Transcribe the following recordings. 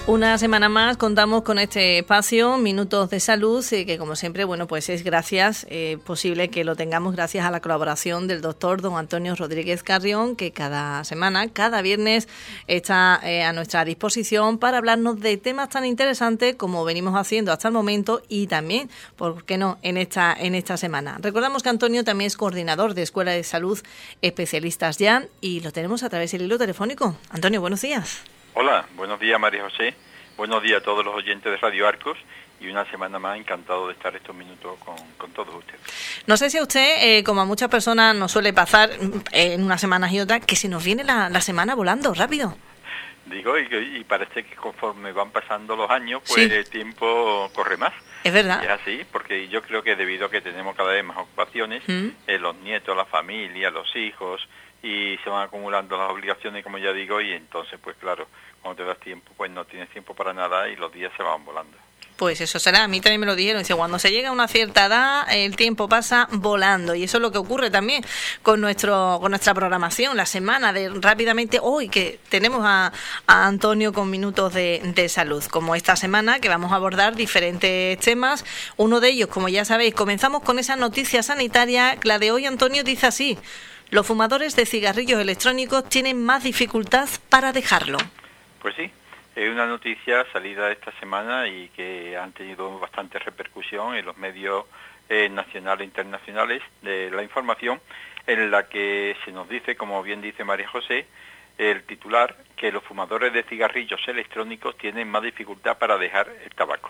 Una semana más contamos con este espacio, Minutos de Salud, que como siempre, bueno, pues es gracias, posible que lo tengamos gracias a la colaboración del doctor don Antonio Rodríguez Carrión, que cada semana, cada viernes, está a nuestra disposición para hablarnos de temas tan interesantes como venimos haciendo hasta el momento y también, ¿por qué no?, en esta semana. Recordamos que Antonio también es coordinador de Escuela de Salud Especialistas Ya y lo tenemos a través del hilo telefónico. Antonio, buenos días. Hola, buenos días María José, buenos días a todos los oyentes de Radio Arcos y una semana más encantado de estar estos minutos con todos ustedes. No sé si a usted, como a muchas personas nos suele pasar en unas semanas y otras, que se nos viene la semana volando rápido. Digo, y parece que conforme van pasando los años, pues sí, el tiempo corre más. Es verdad. Es así, porque yo creo que debido a que tenemos cada vez más ocupaciones, los nietos, la familia, los hijos, y se van acumulando las obligaciones, como ya digo, y entonces, pues claro, cuando te das tiempo, pues no tienes tiempo para nada y los días se van volando. Pues eso será, a mí también me lo dijeron, dice, cuando se llega a una cierta edad, el tiempo pasa volando, y eso es lo que ocurre también con nuestra programación, la semana de rápidamente, hoy que tenemos a Antonio con Minutos de Salud, como esta semana que vamos a abordar diferentes temas, uno de ellos, como ya sabéis, comenzamos con esa noticia sanitaria, la de hoy Antonio dice así: los fumadores de cigarrillos electrónicos tienen más dificultad para dejarlo. Pues sí, es una noticia salida esta semana y que han tenido bastante repercusión en los medios nacionales e internacionales de la información, en la que se nos dice, como bien dice María José, el titular, que los fumadores de cigarrillos electrónicos tienen más dificultad para dejar el tabaco.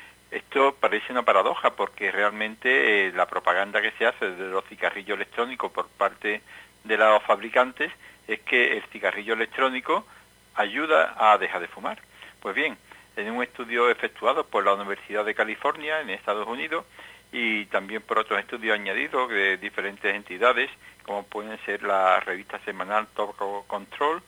Esto parece una paradoja porque realmente la propaganda que se hace de los cigarrillos electrónicos por parte de los fabricantes es que el cigarrillo electrónico ayuda a dejar de fumar. Pues bien, en un estudio efectuado por la Universidad de California en Estados Unidos y también por otros estudios añadidos de diferentes entidades, como pueden ser la revista semanal Tobacco Control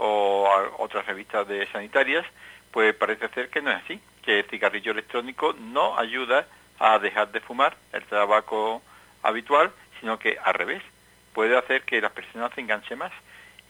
o otras revistas sanitarias, pues parece ser que no es así, que el cigarrillo electrónico no ayuda a dejar de fumar el tabaco habitual, sino que al revés, puede hacer que las personas se enganchen más.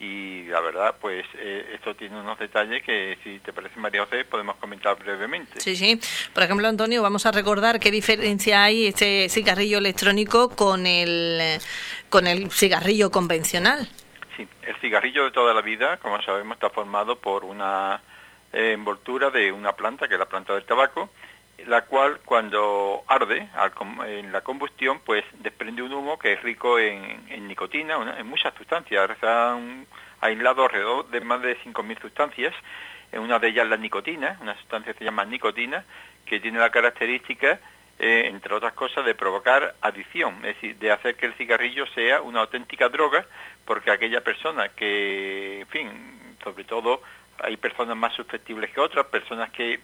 Y la verdad, pues esto tiene unos detalles que, si te parece, María José, podemos comentar brevemente. Sí, sí. Por ejemplo, Antonio, vamos a recordar qué diferencia hay este cigarrillo electrónico con el cigarrillo convencional. Sí, el cigarrillo de toda la vida, como sabemos, está formado por una envoltura de una planta, que es la planta del tabaco, la cual cuando arde en la combustión, pues desprende un humo que es rico en nicotina, en muchas sustancias. Se han aislado alrededor de más de 5.000 sustancias, una de ellas la nicotina, una sustancia que se llama nicotina, que tiene la característica, entre otras cosas, de provocar adicción, es decir, de hacer que el cigarrillo sea una auténtica droga, porque aquella persona que, en fin, sobre todo hay personas más susceptibles que otras, personas que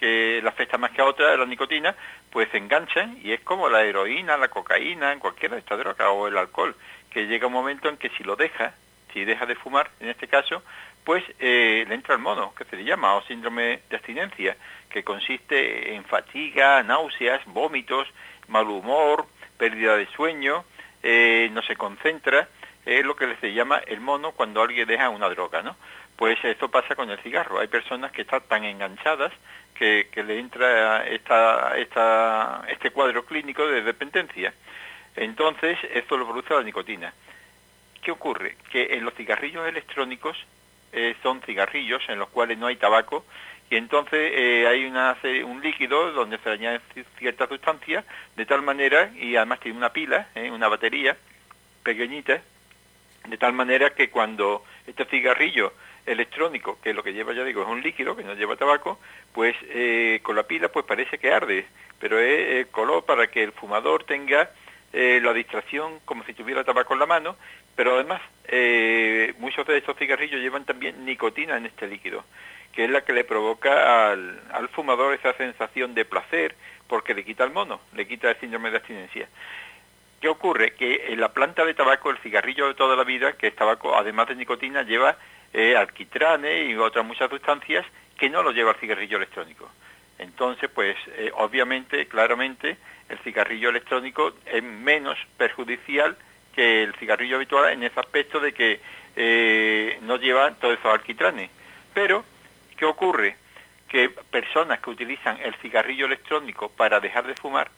le afecta más que a otras, la nicotina, pues se enganchan, y es como la heroína, la cocaína, cualquiera de estas drogas, o el alcohol, que llega un momento en que si deja de fumar, en este caso, pues le entra el mono, que se le llama, o síndrome de abstinencia, que consiste en fatiga, náuseas, vómitos, mal humor, pérdida de sueño, no se concentra, es lo que se llama el mono cuando alguien deja una droga, ¿no? Pues esto pasa con el cigarro. Hay personas que están tan enganchadas que le entra este cuadro clínico de dependencia. Entonces, esto lo produce la nicotina. ¿Qué ocurre? Que en los cigarrillos electrónicos son cigarrillos en los cuales no hay tabaco, y entonces hay un líquido donde se añaden ciertas sustancias, de tal manera, y además tiene una pila, una batería pequeñita, de tal manera que cuando este cigarrillo electrónico, que lo que lleva, ya digo, es un líquido que no lleva tabaco, pues con la pila pues parece que arde, pero es color para que el fumador tenga la distracción como si tuviera tabaco en la mano, pero además muchos de estos cigarrillos llevan también nicotina en este líquido, que es la que le provoca al fumador esa sensación de placer, porque le quita el mono, le quita el síndrome de abstinencia. ¿Qué ocurre? Que en la planta de tabaco, el cigarrillo de toda la vida, que es tabaco, además de nicotina, lleva alquitranes y otras muchas sustancias que no lo lleva el cigarrillo electrónico. Entonces, pues, obviamente, claramente, el cigarrillo electrónico es menos perjudicial que el cigarrillo habitual en ese aspecto de que no lleva todos esos alquitranes. Pero, ¿qué ocurre? que personas que utilizan el cigarrillo electrónico para dejar de fumar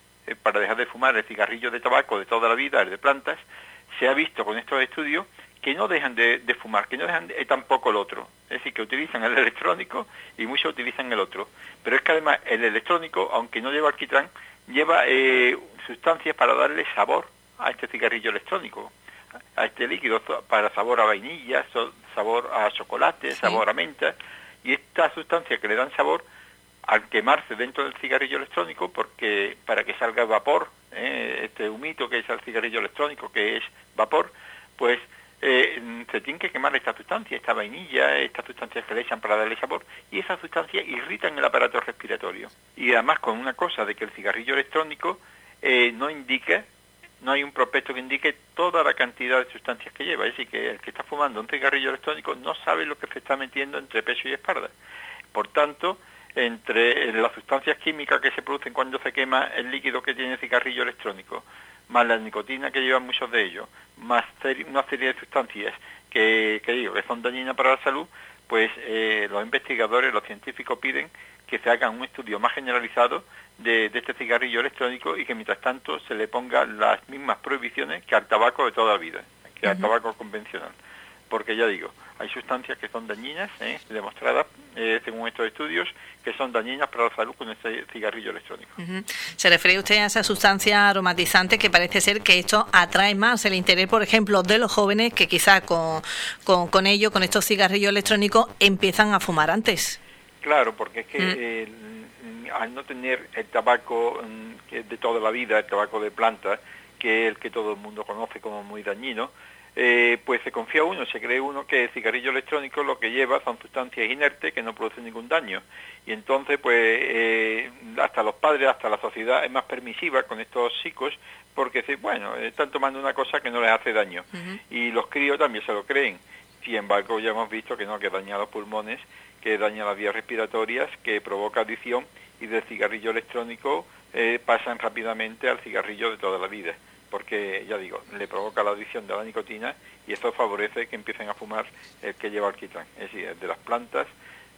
el cigarrillo de tabaco de toda la vida, el de plantas, se ha visto con estos estudios que no dejan de fumar, que no dejan tampoco el otro. Es decir, que utilizan el electrónico y muchos utilizan el otro. Pero es que además el electrónico, aunque no lleva alquitrán, lleva sustancias para darle sabor a este cigarrillo electrónico, a este líquido, para sabor a vainilla, sabor a chocolate, sí, sabor a menta. Y estas sustancias que le dan sabor, al quemarse dentro del cigarrillo electrónico, porque para que salga vapor, este humito que es el cigarrillo electrónico, que es vapor, pues se tiene que quemar esta sustancia, esta vainilla, estas sustancias que le echan para darle sabor, y esas sustancias irritan el aparato respiratorio. Y además con una cosa de que el cigarrillo electrónico no hay un prospecto que indique toda la cantidad de sustancias que lleva. Es decir, que el que está fumando un cigarrillo electrónico no sabe lo que se está metiendo entre pecho y espalda. Por tanto, entre las sustancias químicas que se producen cuando se quema el líquido que tiene el cigarrillo electrónico, más la nicotina que llevan muchos de ellos, más una serie de sustancias que son dañinas para la salud, pues los investigadores, los científicos piden que se haga un estudio más generalizado de este cigarrillo electrónico y que mientras tanto se le pongan las mismas prohibiciones que al tabaco de toda la vida, que al tabaco convencional. Porque ya digo, hay sustancias que son dañinas, demostradas según estos estudios, que son dañinas para la salud con este cigarrillo electrónico. ¿Se refiere usted a esa sustancia aromatizante que parece ser que esto atrae más el interés, por ejemplo, de los jóvenes que quizá con estos cigarrillos electrónicos empiezan a fumar antes? Claro, porque es que al no tener el tabaco que de toda la vida, el tabaco de planta, que es el que todo el mundo conoce como muy dañino, pues se confía uno, se cree uno que el cigarrillo electrónico lo que lleva son sustancias inertes que no producen ningún daño. Y entonces, pues, hasta los padres, hasta la sociedad es más permisiva con estos chicos, porque bueno, están tomando una cosa que no les hace daño. Y los críos también se lo creen. Sin embargo, ya hemos visto que no, que daña los pulmones, que daña las vías respiratorias, que provoca adicción, y del cigarrillo electrónico pasan rápidamente al cigarrillo de toda la vida, porque, ya digo, le provoca la adicción de la nicotina y eso favorece que empiecen a fumar el que lleva alquitrán, es decir, el de las plantas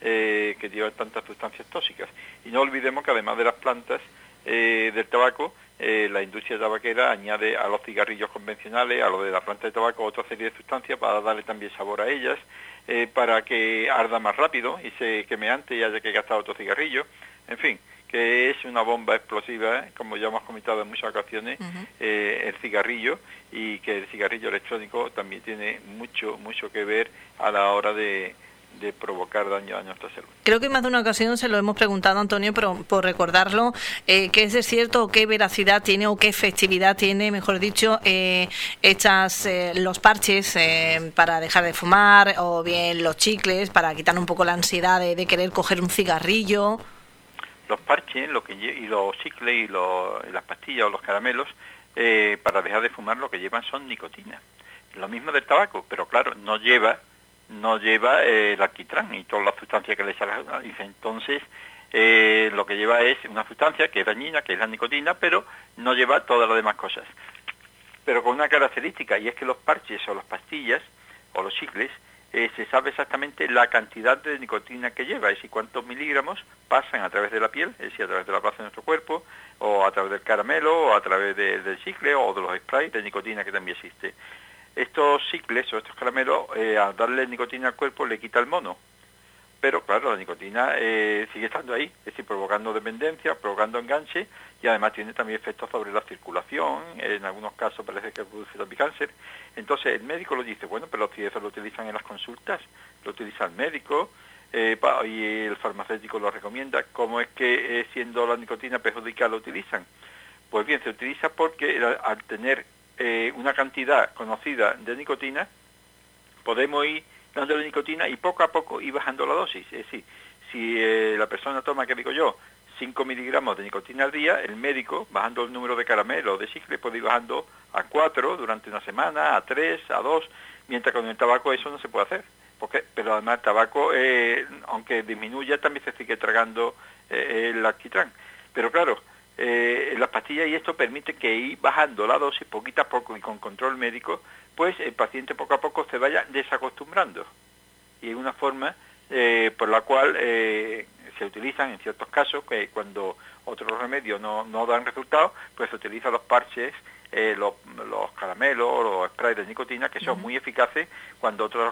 que llevan tantas sustancias tóxicas. Y no olvidemos que además de las plantas del tabaco, la industria tabaquera añade a los cigarrillos convencionales, a lo de la planta de tabaco, otra serie de sustancias para darle también sabor a ellas, para que arda más rápido y se queme antes y haya que gastar otro cigarrillo. En fin, que es una bomba explosiva, como ya hemos comentado en muchas ocasiones, el cigarrillo, y que el cigarrillo electrónico también tiene mucho que ver a la hora de provocar daño a nuestra salud. Creo que en más de una ocasión se lo hemos preguntado, Antonio, pero por recordarlo, ¿qué es cierto o qué veracidad tiene o qué efectividad tiene, mejor dicho, los parches para dejar de fumar, o bien los chicles para quitar un poco la ansiedad de querer coger un cigarrillo? Los parches y los chicles y las pastillas o los caramelos, para dejar de fumar, lo que llevan son nicotina. Lo mismo del tabaco, pero claro, no lleva el alquitrán y todas las sustancias que le echan. Entonces, lo que lleva es una sustancia que es dañina, que es la nicotina, pero no lleva todas las demás cosas. Pero con una característica, y es que los parches o las pastillas o los chicles, se sabe exactamente la cantidad de nicotina que lleva, es decir, cuántos miligramos pasan a través de la piel, es decir, a través de la base de nuestro cuerpo, o a través del caramelo, o a través del chicle, o de los sprays de nicotina que también existe. Estos chicles o estos caramelos, al darle nicotina al cuerpo, le quita el mono. Pero claro, la nicotina sigue estando ahí, es decir, provocando dependencia, provocando enganche, y además tiene también efectos sobre la circulación, en algunos casos parece que produce también cáncer. Entonces el médico lo dice, bueno, pero si eso lo utilizan en las consultas, lo utiliza el médico, y el farmacéutico lo recomienda. ¿Cómo es que siendo la nicotina perjudicial lo utilizan? Pues bien, se utiliza porque al tener una cantidad conocida de nicotina, podemos ir dándole nicotina y poco a poco ir bajando la dosis. Es decir, si la persona toma, que digo yo, 5 miligramos de nicotina al día, el médico, bajando el número de caramelos o de chicle, puede ir bajando a 4 durante una semana, a 3, a 2, mientras que con el tabaco eso no se puede hacer. Pero además el tabaco, aunque disminuya, también se sigue tragando el alquitrán. Pero claro, las pastillas y esto permite que ir bajando la dosis poquito a poco y con control médico, pues el paciente poco a poco se vaya desacostumbrando. Y es una forma por la cual se utilizan en ciertos casos, que cuando otros remedios no dan resultados, pues se utilizan los parches, los caramelos o los sprays de nicotina, que son muy eficaces cuando otras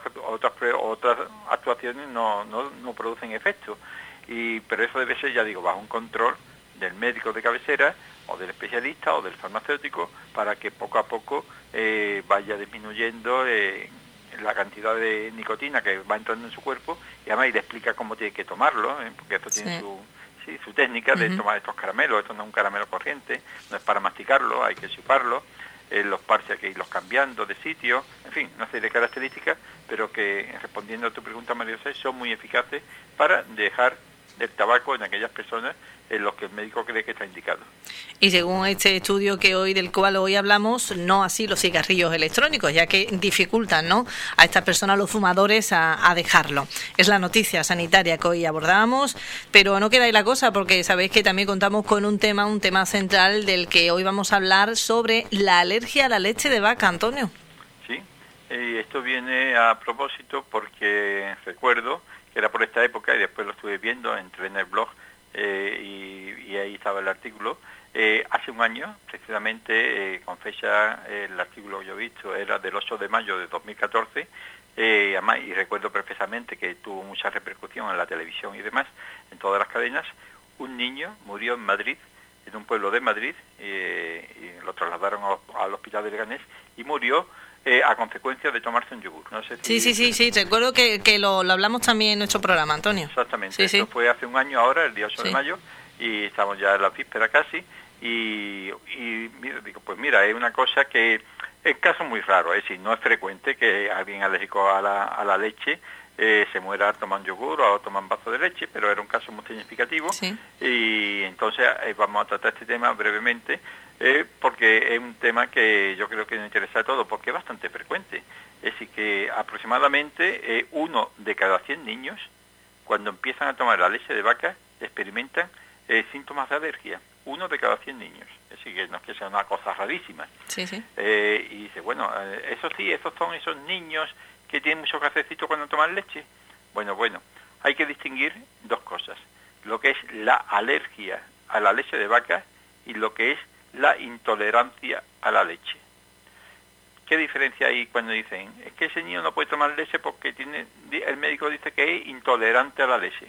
actuaciones no producen efecto. Pero eso debe ser, ya digo, bajo un control del médico de cabecera o del especialista o del farmacéutico, para que poco a poco vaya disminuyendo la cantidad de nicotina que va entrando en su cuerpo, y además le explica cómo tiene que tomarlo, porque esto tiene su técnica de tomar estos caramelos. Esto no es un caramelo corriente, no es para masticarlo, hay que chuparlo, los parches hay que irlos cambiando de sitio, en fin, una serie de características, pero que, respondiendo a tu pregunta, María José, son muy eficaces para dejar del tabaco en aquellas personas en los que el médico cree que está indicado. Y según este estudio del cual hoy hablamos, no así los cigarrillos electrónicos, ya que dificultan, ¿no?, a estas personas, los fumadores, a dejarlo. Es la noticia sanitaria que hoy abordábamos, pero no queda ahí la cosa, porque sabéis que también contamos con un tema central del que hoy vamos a hablar, sobre la alergia a la leche de vaca, Antonio. Sí, esto viene a propósito porque recuerdo que era por esta época, y después lo estuve viendo, entré en el blog y ahí estaba el artículo. Hace un año, precisamente, con fecha, el artículo que yo he visto era del 8 de mayo de 2014, además, y recuerdo perfectamente que tuvo mucha repercusión en la televisión y demás, en todas las cadenas. Un niño murió en Madrid, en un pueblo de Madrid, y lo trasladaron al hospital de Leganés, y murió a consecuencia de tomarse un yogur. No sé si sí, recuerdo que lo hablamos también en nuestro programa, Antonio. Exactamente, eso fue hace un año ahora, el día 8 de mayo, y estamos ya en la víspera casi, y digo, pues mira, es una cosa que es caso muy raro, es decir, no es frecuente que alguien alérgico a la leche se muera tomando yogur o tomando vaso de leche, pero era un caso muy significativo, y entonces vamos a tratar este tema brevemente, porque es un tema que yo creo que nos interesa a todos, porque es bastante frecuente. Es decir, que aproximadamente 1 de cada 100 niños, cuando empiezan a tomar la leche de vaca, experimentan síntomas de alergia. 1 de cada 100 niños. Es decir, que no es que sea una cosa rarísima. Y dice, bueno, eso sí, esos son esos niños que tienen mucho gasecito cuando toman leche. Bueno, hay que distinguir dos cosas: lo que es la alergia a la leche de vaca y lo que es la intolerancia a la leche. ¿Qué diferencia hay cuando dicen, es que ese niño no puede tomar leche porque el médico dice que es intolerante a la leche?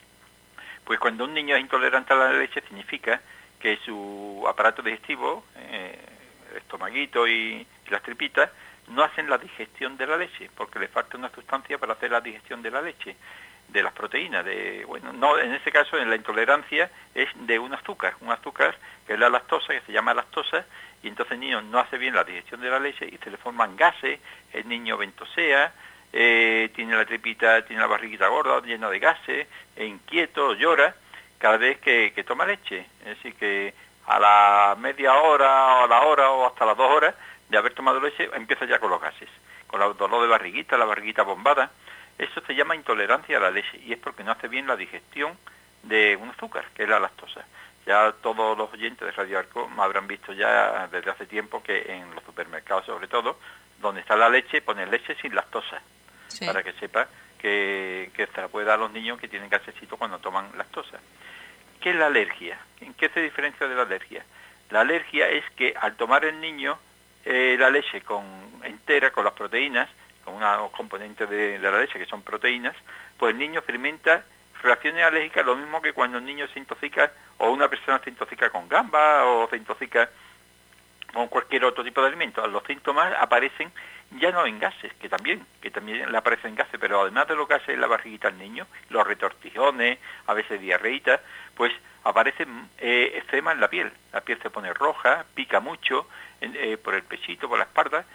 Pues cuando un niño es intolerante a la leche, significa que su aparato digestivo, el estomaguito y las tripitas, no hacen la digestión de la leche, porque le falta una sustancia para hacer la digestión de la leche, de las proteínas. No, en ese caso, en la intolerancia es de un azúcar que es la lactosa, que se llama lactosa, y entonces el niño no hace bien la digestión de la leche y se le forman gases, el niño ventosea, tiene la tripita, tiene la barriguita gorda, llena de gases, inquieto, llora cada vez que toma leche. Es decir, que a la media hora, o a la hora, o hasta las 2 horas de haber tomado leche, empieza ya con los gases, con el dolor de barriguita, la barriguita bombada. Eso se llama intolerancia a la leche, y es porque no hace bien la digestión de un azúcar, que es la lactosa. Ya todos los oyentes de Radio Arco me habrán visto ya desde hace tiempo que en los supermercados, sobre todo, donde está la leche, ponen leche sin lactosa, para que sepa que se la puede dar a los niños que tienen gasecito cuando toman lactosa. ¿Qué es la alergia? ¿En qué se diferencia de la alergia? La alergia es que al tomar el niño la leche entera, con las proteínas, con unos componentes de la leche que son proteínas, pues el niño experimenta reacciones alérgicas, lo mismo que cuando el niño se intoxica, o una persona se intoxica con gamba, o se intoxica con cualquier otro tipo de alimento. Los síntomas aparecen ya no en gases, que también le aparecen gases, pero además de los gases en la barriguita del niño, los retortijones, a veces diarreitas, pues aparecen eczema en la piel se pone roja, pica mucho, por el pechito, por la espalda,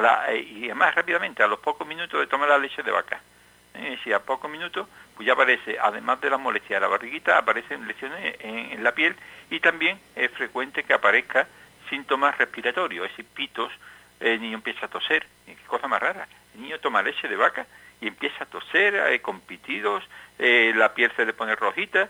y además rápidamente, a los pocos minutos de tomar la leche de vaca. Si a pocos minutos, pues ya aparece, además de la molestia de la barriguita, aparecen lesiones en la piel, y también es frecuente que aparezca síntomas respiratorios, es decir, pitos. El niño empieza a toser, qué cosa más rara. El niño toma leche de vaca y empieza a toser, con pitidos, la piel se le pone rojita,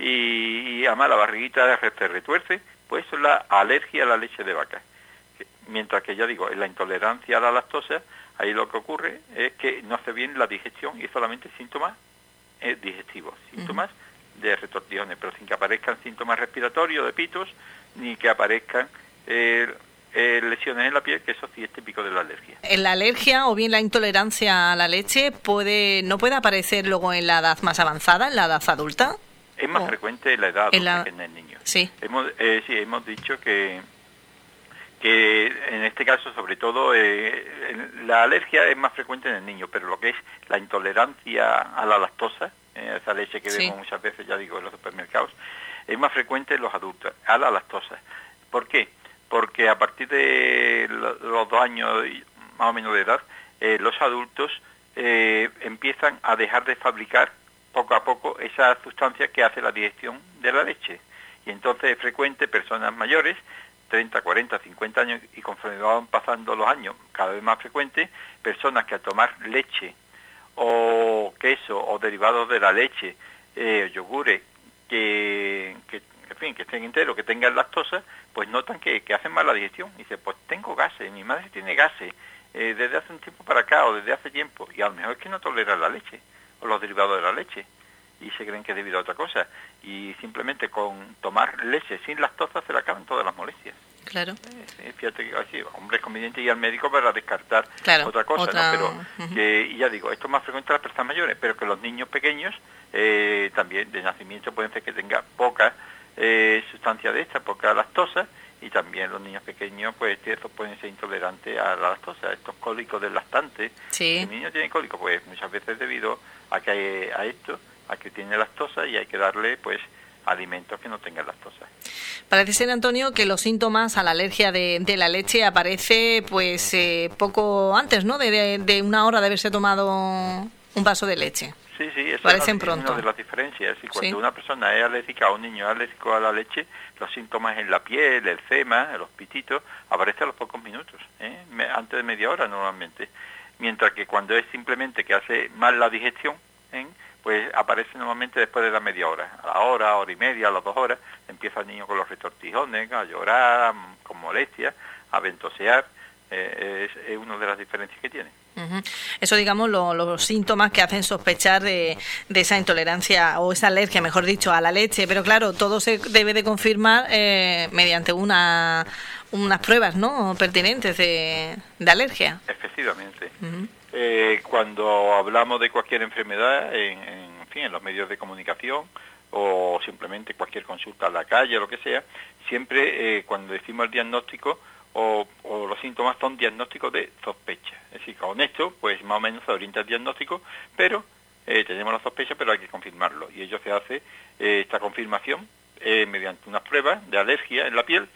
y además la barriguita se retuerce. Pues eso es la alergia a la leche de vaca. Mientras que, ya digo, en la intolerancia a la lactosa, ahí lo que ocurre es que no hace bien la digestión, y solamente síntomas digestivos, síntomas de retortijones, pero sin que aparezcan síntomas respiratorios de pitos, ni que aparezcan lesiones en la piel, que eso sí es típico de la alergia. ¿La alergia o bien la intolerancia a la leche no puede aparecer luego en la edad más avanzada, en la edad adulta? Es más frecuente en la edad adulta que en el niño. Sí. Hemos dicho que en este caso, sobre todo, la alergia es más frecuente en el niño, pero lo que es la intolerancia a la lactosa, esa leche que vemos muchas veces, ya digo, en los supermercados, es más frecuente en los adultos, a la lactosa. ¿Por qué? Porque a partir de los 2 años más o menos de edad, los adultos empiezan a dejar de fabricar poco a poco esas sustancias que hace la digestión de la leche. Y entonces es frecuente personas mayores, 30, 40, 50 años, y conforme van pasando los años, cada vez más frecuente, personas que al tomar leche o queso o derivados de la leche, yogures, que estén enteros, que tengan lactosa, pues notan que hacen mal la digestión. Y dice, pues tengo gases, mi madre tiene gases desde hace un tiempo para acá o desde hace tiempo, y a lo mejor es que no tolera la leche o los derivados de la leche, y se creen que es debido a otra cosa, y simplemente con tomar leche sin lactosa se le acaban todas las molestias. Claro. Fíjate que así, hombre, es conveniente ir al médico para descartar otra cosa, ¿no? Pero y ya digo, esto es más frecuente en las personas mayores, pero que los niños pequeños también de nacimiento pueden ser que tengan poca sustancia de esta, poca lactosa, y también los niños pequeños, pues estos pueden ser intolerantes a la lactosa, estos cólicos del lactante. Si el niño tiene cólico, pues muchas veces debido a que a que tiene lactosa, y hay que darle pues alimentos que no tengan lactosa. Parece ser, Antonio, que los síntomas a la alergia de la leche aparece pues poco antes, ¿no? De 1 hora de haberse tomado un vaso de leche. Sí, eso parecen es pronto. una de las diferencias. Y cuando una persona es alérgica, o un niño es alérgico a la leche, los síntomas en la piel, el eczema, los pititos, aparecen a los pocos minutos, antes de media hora normalmente. Mientras que cuando es simplemente que hace mal la digestión, pues aparece normalmente después de la media hora. A la hora y media, a las 2 horas, empieza el niño con los retortijones, a llorar, con molestias, a ventosear. Es una de las diferencias que tiene. Eso, digamos, los síntomas que hacen sospechar de esa intolerancia o esa alergia, mejor dicho, a la leche. Pero claro, todo se debe de confirmar mediante unas pruebas, ¿no?, pertinentes de alergia. Efectivamente. Cuando hablamos de cualquier enfermedad, en los medios de comunicación, o simplemente cualquier consulta a la calle o lo que sea, siempre cuando decimos el diagnóstico o los síntomas son diagnósticos de sospecha. Es decir, con esto pues más o menos se orienta el diagnóstico, pero tenemos la sospecha, pero hay que confirmarlo. Y ello se hace, esta confirmación, mediante unas pruebas de alergia en la piel,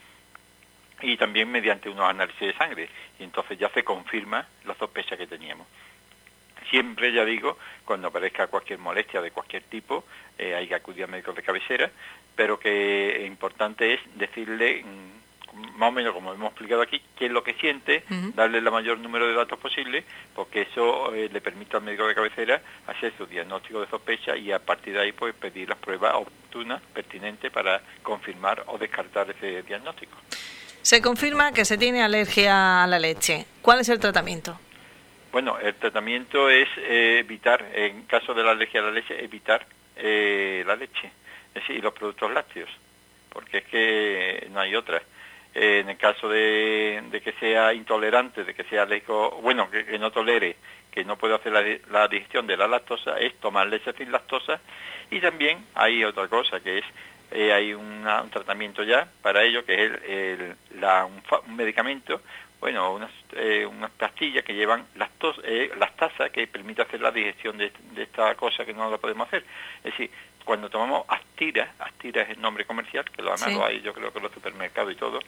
y también mediante unos análisis de sangre, y entonces ya se confirma la sospecha que teníamos. Siempre, ya digo, cuando aparezca cualquier molestia de cualquier tipo, hay que acudir al médico de cabecera, pero que importante es decirle, más o menos como hemos explicado aquí, qué es lo que siente, darle el mayor número de datos posible, porque eso le permite al médico de cabecera hacer su diagnóstico de sospecha, y a partir de ahí pues pedir las pruebas oportunas, pertinentes, para confirmar o descartar ese diagnóstico. Se confirma que se tiene alergia a la leche. ¿Cuál es el tratamiento? Bueno, el tratamiento es evitar, en caso de la alergia a la leche, evitar la leche, es decir, y los productos lácteos, porque es que no hay otra. En el caso de que sea intolerante, de que sea alérgico, bueno, que no tolere, que no pueda hacer la digestión de la lactosa, es tomar leche sin lactosa. Y también hay otra cosa, que es hay un tratamiento ya para ello, que es un medicamento, bueno, unas pastillas que llevan lactasa, que permite hacer la digestión de esta cosa que no la podemos hacer. Es decir, cuando tomamos Astira es el nombre comercial, que lo hay yo creo que en los supermercados y todo,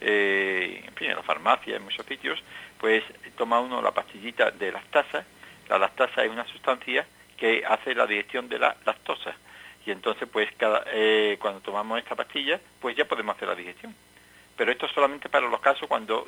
en fin, en las farmacias, en muchos sitios, pues toma uno la pastillita de lactasa. La lactasa es una sustancia que hace la digestión de la lactosa, y entonces pues cuando tomamos esta pastilla, pues ya podemos hacer la digestión. Pero esto es solamente para los casos cuando,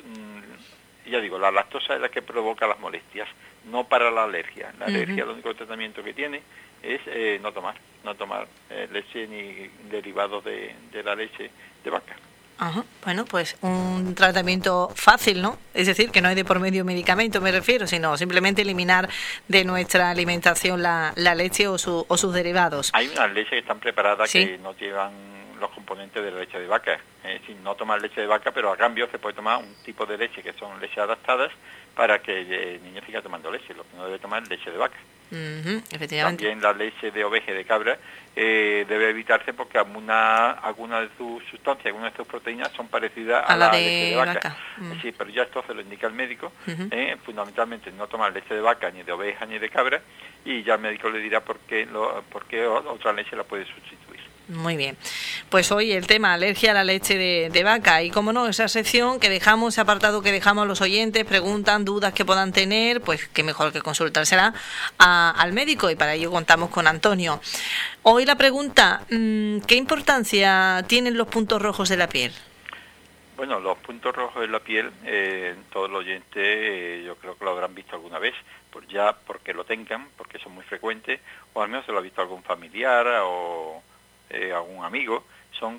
ya digo, la lactosa es la que provoca las molestias, no para la alergia. La alergia, el único tratamiento que tiene es no tomar leche ni derivados de la leche de vaca. Ajá. Bueno, pues un tratamiento fácil, ¿no? Es decir, que no hay de por medio medicamento, me refiero, sino simplemente eliminar de nuestra alimentación la leche o sus derivados. Hay unas leches que están preparadas ¿Sí? que no llevan los componentes de la leche de vaca. Es decir, no tomar leche de vaca, pero a cambio se puede tomar un tipo de leche que son leches adaptadas para que el niño siga tomando leche. Lo que no debe tomar es leche de vaca. Efectivamente. También la leche de oveja y de cabra debe evitarse porque algunas de sus sustancias, algunas de sus proteínas son parecidas a la leche de vaca. Sí, pero ya esto se lo indica el médico. Fundamentalmente no tomar leche de vaca, ni de oveja, ni de cabra, y ya el médico le dirá por qué otra leche la puede sustituir. Muy bien. Pues hoy el tema alergia a la leche de vaca y, como no, esa sección que dejamos, ese apartado que dejamos a los oyentes, preguntan, dudas que puedan tener, pues qué mejor que consultársela al médico, y para ello contamos con Antonio. Hoy la pregunta, ¿qué importancia tienen los puntos rojos de la piel? Bueno, los puntos rojos de la piel, todos los oyentes yo creo que lo habrán visto alguna vez, ya porque lo tengan, porque son muy frecuentes, o al menos se lo ha visto algún familiar o algún amigo. Son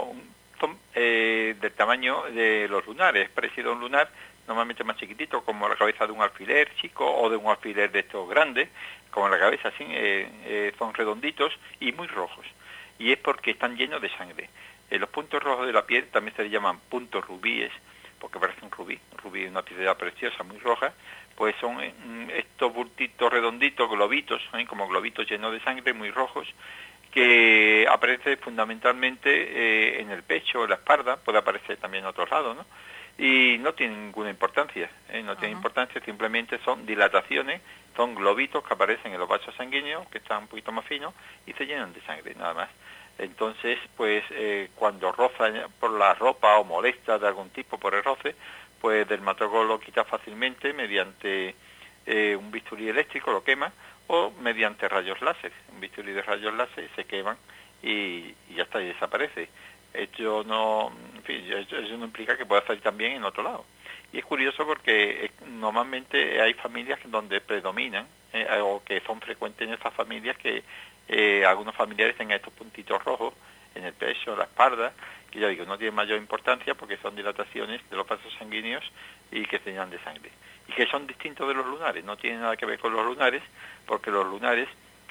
del tamaño de los lunares, parecido a un lunar, normalmente más chiquitito, como la cabeza de un alfiler chico o de un alfiler de estos grandes, como la cabeza así, son redonditos y muy rojos, y es porque están llenos de sangre. Los puntos rojos de la piel también se les llaman puntos rubíes, porque parecen rubí es una piedra preciosa, muy roja, pues son estos bultitos redonditos, globitos, como globitos llenos de sangre, muy rojos, que aparece fundamentalmente en el pecho, en la espalda, puede aparecer también en otros lados, ¿no? Y no tiene ninguna importancia, no tiene importancia, simplemente son dilataciones, son globitos que aparecen en los vasos sanguíneos, que están un poquito más finos, y se llenan de sangre, nada más. Entonces, pues cuando roza por la ropa o molesta de algún tipo por el roce, pues el dermatólogo lo quita fácilmente mediante un bisturí eléctrico, lo quema, o mediante rayos láser. Un bisturí de rayos láser se queman y ya está, y desaparece. Eso no implica que pueda salir también en otro lado. Y es curioso porque normalmente hay familias donde predominan, o que son frecuentes en esas familias, que algunos familiares tengan estos puntitos rojos en el pecho, en la espalda, que ya digo, no tienen mayor importancia porque son dilataciones de los vasos sanguíneos y que se llenan de sangre. Y que son distintos de los lunares, no tienen nada que ver con los lunares, porque los lunares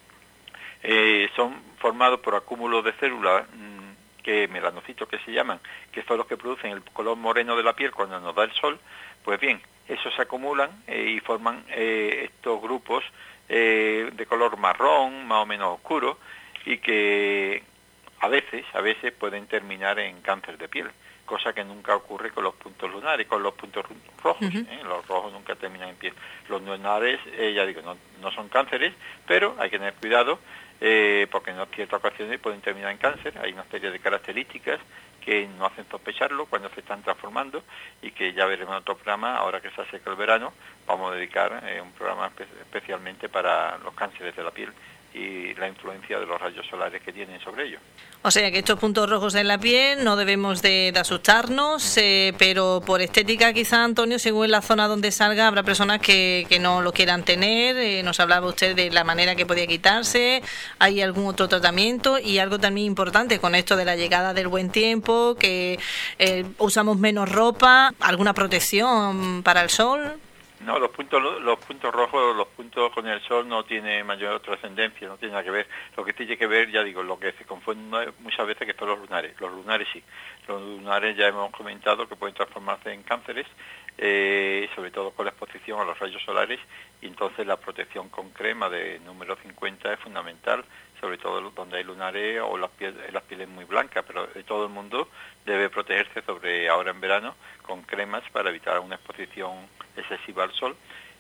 son formados por acúmulos de células, que melanocitos que se llaman, que son los que producen el color moreno de la piel cuando nos da el sol. Pues bien, esos se acumulan y forman estos grupos de color marrón, más o menos oscuro, y que a veces pueden terminar en cáncer de piel, cosa que nunca ocurre con los puntos lunares, con los puntos rojos. Los rojos nunca terminan en piel. Los lunares, ya digo, no son cánceres, pero hay que tener cuidado, porque en ciertas ocasiones pueden terminar en cáncer. Hay una serie de características que nos hacen sospecharlo cuando se están transformando, y que ya veremos en otro programa. Ahora que se acerca el verano, vamos a dedicar un programa especialmente para los cánceres de la piel y la influencia de los rayos solares que tienen sobre ello. O sea que estos puntos rojos en la piel no debemos de asustarnos, pero por estética quizá, Antonio, según la zona donde salga, habrá personas que no lo quieran tener. Nos hablaba usted de la manera que podía quitarse, hay algún otro tratamiento, y algo también importante con esto de la llegada del buen tiempo, que usamos menos ropa, alguna protección para el sol. No, los puntos rojos, los puntos con el sol no tiene mayor trascendencia, no tiene nada que ver. Lo que tiene que ver, ya digo, lo que se confunde muchas veces, que son los lunares. Los lunares sí. Los lunares ya hemos comentado que pueden transformarse en cánceres, sobre todo con la exposición a los rayos solares, y entonces la protección con crema de número 50 es fundamental, sobre todo donde hay lunares o las pieles muy blancas, pero todo el mundo debe protegerse, sobre ahora en verano, con cremas para evitar una exposición excesiva al sol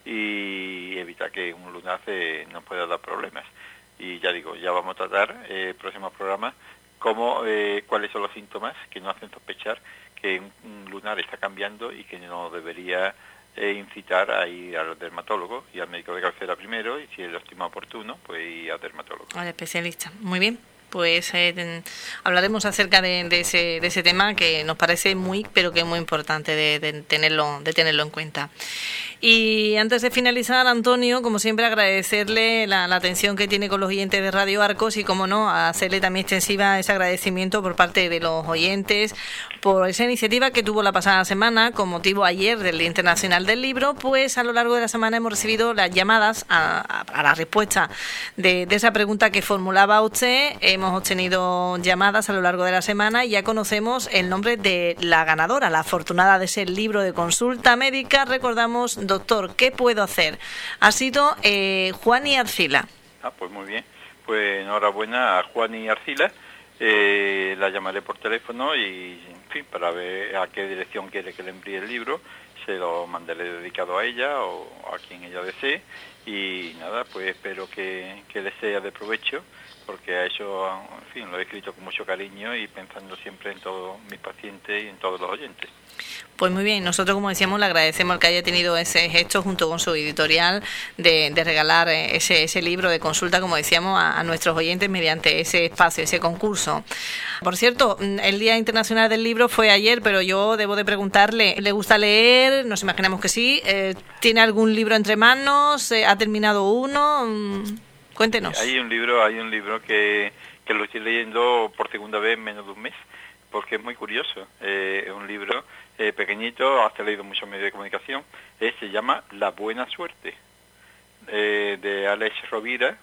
y evitar que un lunar nos pueda dar problemas. Y ya digo, ya vamos a tratar el próximo programa cuáles son los síntomas que nos hacen sospechar que un lunar está cambiando y que no debería incitar a ir al dermatólogo y al médico de cabecera primero, y si lo estima oportuno, pues ir al dermatólogo. Al especialista. Muy bien. Pues hablaremos acerca de ese tema que nos parece pero que muy importante de tenerlo en cuenta. Y antes de finalizar, Antonio, como siempre, agradecerle la atención que tiene con los oyentes de Radio Arcos y, como no, hacerle también extensiva ese agradecimiento por parte de los oyentes por esa iniciativa que tuvo la pasada semana con motivo ayer del Día Internacional del Libro. Pues a lo largo de la semana hemos recibido las llamadas a la respuesta de esa pregunta que formulaba usted. Hemos obtenido llamadas a lo largo de la semana y ya conocemos el nombre de la ganadora, la afortunada de ese libro de consulta médica. Recordamos, doctor, ¿qué puedo hacer? Ha sido Juani Arcila. Pues muy bien. Pues enhorabuena a Juani Arcila. La llamaré por teléfono y, en fin, para ver a qué dirección quiere que le envíe el libro. Se lo mandaré dedicado a ella o a quien ella desee. Y nada, pues espero que le sea de provecho, porque a eso, en fin, lo he escrito con mucho cariño y pensando siempre en todos mis pacientes y en todos los oyentes. Pues muy bien, nosotros, como decíamos, le agradecemos que haya tenido ese gesto junto con su editorial de regalar ese libro de consulta, como decíamos, a nuestros oyentes mediante ese espacio, ese concurso. Por cierto, el Día Internacional del Libro fue ayer, pero yo debo de preguntarle, ¿le gusta leer? Nos imaginamos que sí. ¿Tiene algún libro entre manos? ¿Ha terminado uno? Cuéntenos. Hay un libro que lo estoy leyendo por segunda vez en menos de un mes, porque es muy curioso. Es un libro pequeñito, hasta he leído muchos medios de comunicación. Se llama La Buena Suerte, de Alex Rovira,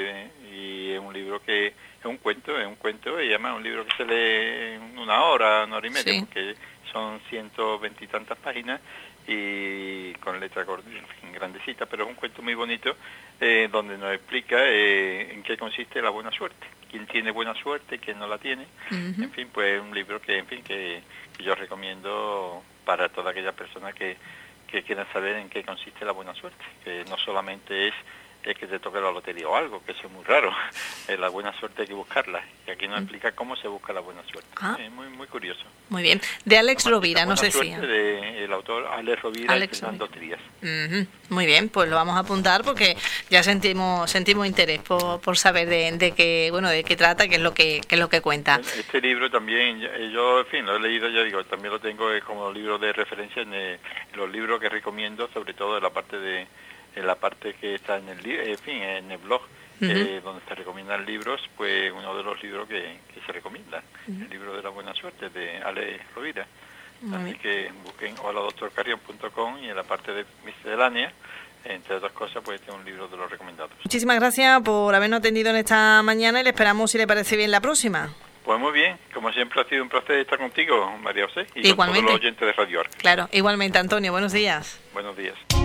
y es un libro que es un cuento, y además es un libro que se lee en una hora y media, sí, porque son 120 y tantas páginas y con letra grandecita, pero es un cuento muy bonito donde nos explica en qué consiste la buena suerte, quién tiene buena suerte, quién no la tiene. Uh-huh. En fin, pues es un libro que yo recomiendo para toda aquella persona que quiera saber en qué consiste la buena suerte, que no solamente es que te toque la lotería o algo, que eso es muy raro. La buena suerte hay que buscarla, y aquí nos explica cómo se busca la buena suerte. Es muy, muy curioso. Muy bien. De Alex Rovira, no sé si... El autor Alex Rovira y Fernando Trías. Uh-huh. Muy bien, pues lo vamos a apuntar porque ya sentimos interés por saber de qué trata, qué es lo que cuenta. Este libro también, yo, en fin, lo he leído, ya digo, también lo tengo como libro de referencia en los libros que recomiendo, sobre todo en la parte que está en el blog, uh-huh, donde se recomiendan libros, pues uno de los libros que se recomienda, uh-huh, el libro de la buena suerte de Alex Rovira. Así que busquen holadoctorcarrion.com y en la parte de miscelánea, entre otras cosas, pues este es un libro de los recomendados. Muchísimas gracias por habernos atendido en esta mañana y le esperamos, si le parece bien, la próxima. Pues muy bien, como siempre ha sido un placer estar contigo, María José, y igualmente con todos los oyentes de Radio Arcos. Claro, igualmente, Antonio, buenos días. Buenos días.